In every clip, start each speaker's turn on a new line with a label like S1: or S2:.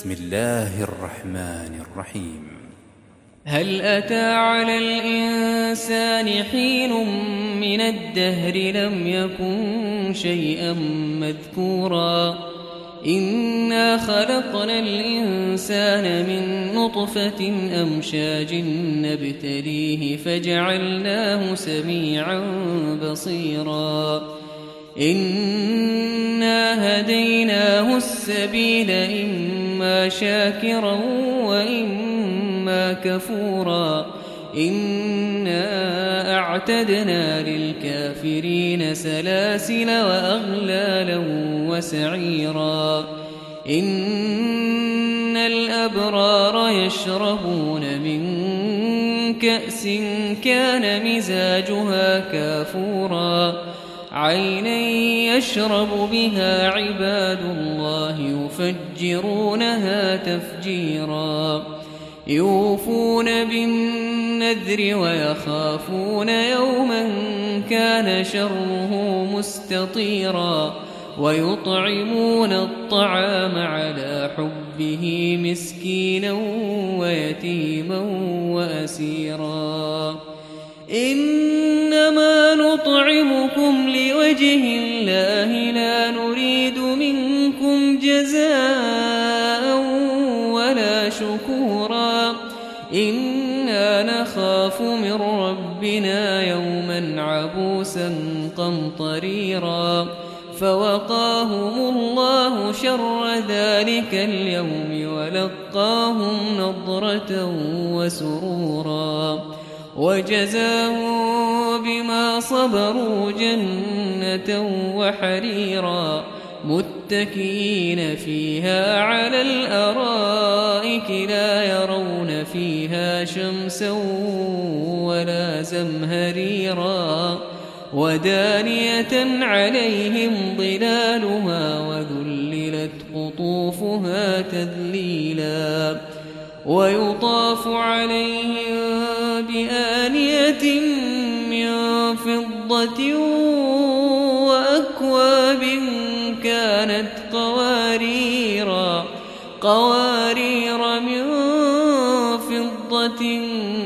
S1: بسم الله الرحمن الرحيم.
S2: هل أتى على الإنسان حين من الدهر لم يكن شيئا مذكورا إنا خلقنا الإنسان من نطفة أمشاج نبتليه فجعلناه سميعا بصيرا إنا هديناه السبيل إما شاكرا وإما كفورا إنا أعتدنا للكافرين سلاسل وأغلالا وسعيرا إن الأبرار يشربون من كأس كان مزاجها كافورا عينا يشرب بها عباد الله يفجرونها تفجيرا يوفون بالنذر ويخافون يوما كان شره مستطيرا ويطعمون الطعام على حبه مسكينا ويتيما وأسيرا إنما نطعمكم لوجه الله لا نريد منكم جزاء ولا شكورا إنا نخاف من ربنا يوما عبوسا قمطريرا فوقاهم الله شر ذلك اليوم ولقاهم نضرة وسرورا وجزاهم بما صبروا جنة وحريرا متكئين فيها على الأرائك لا يرون فيها شمسا ولا زمهريرا ودانية عليهم ظلالها وذللت قطوفها تذليلا ويطاف عليهم بآنية من فضة وأكواب كانت قوارير من فضة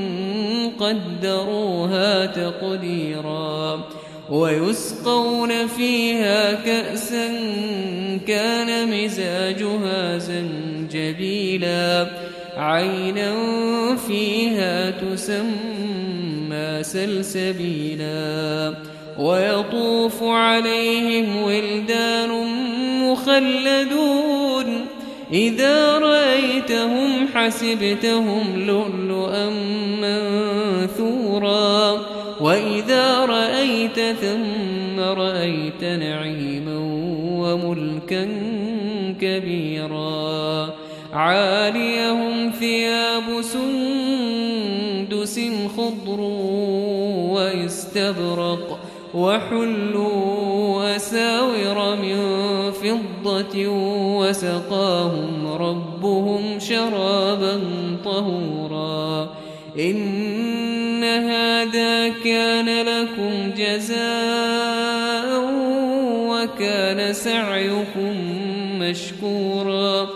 S2: قدروها تقديرا ويسقون فيها كأسا كان مزاجها زنجبيلا عينا فيها تسمى سلسبيلا ويطوف عليهم ولدان مخلدون إذا رأيتهم حسبتهم لؤلؤا منثورا وإذا رأيت ثم رأيت نعيما وملكا كبيرا عاليهم ثياب سندس خضر واستبرق وحلوا أساور من فضة وسقاهم ربهم شرابا طهورا إن هذا كان لكم جزاء وكان سعيكم مشكورا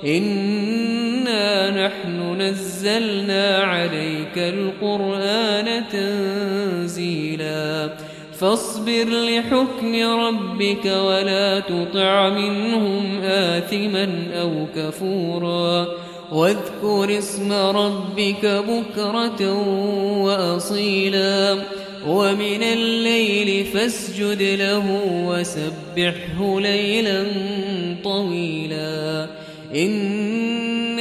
S2: إنا نحن نزلنا عليك القرآن تنزيلا فاصبر لحكم ربك ولا تطع منهم آثما أو كفورا واذكر اسم ربك بكرة وأصيلا ومن الليل فاسجد له وسبحه ليلا طويلا إن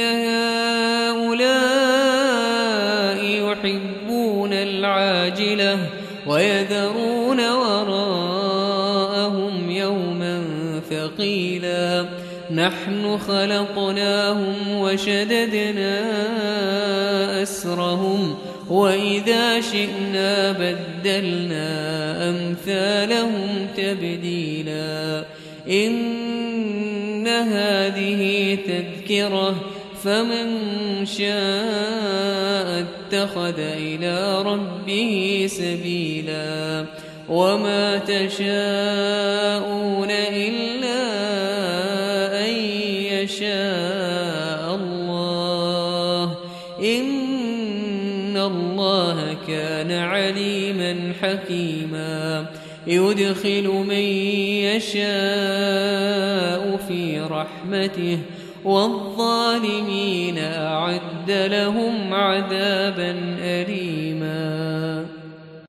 S2: هؤلاء يحبون العاجلة ويذرون وراءهم يوما ثقيلا نحن خلقناهم وشددنا أسرهم وإذا شئنا بدلنا أمثالهم تبديلا إن هذه تذكرة فمن شاء اتخذ إلى ربه سبيلا وما تشاءون إلا أن يشاء إن الله كان عليما حكيما يدخل من يشاء في رحمته والظالمين أعد لهم عذابا أليما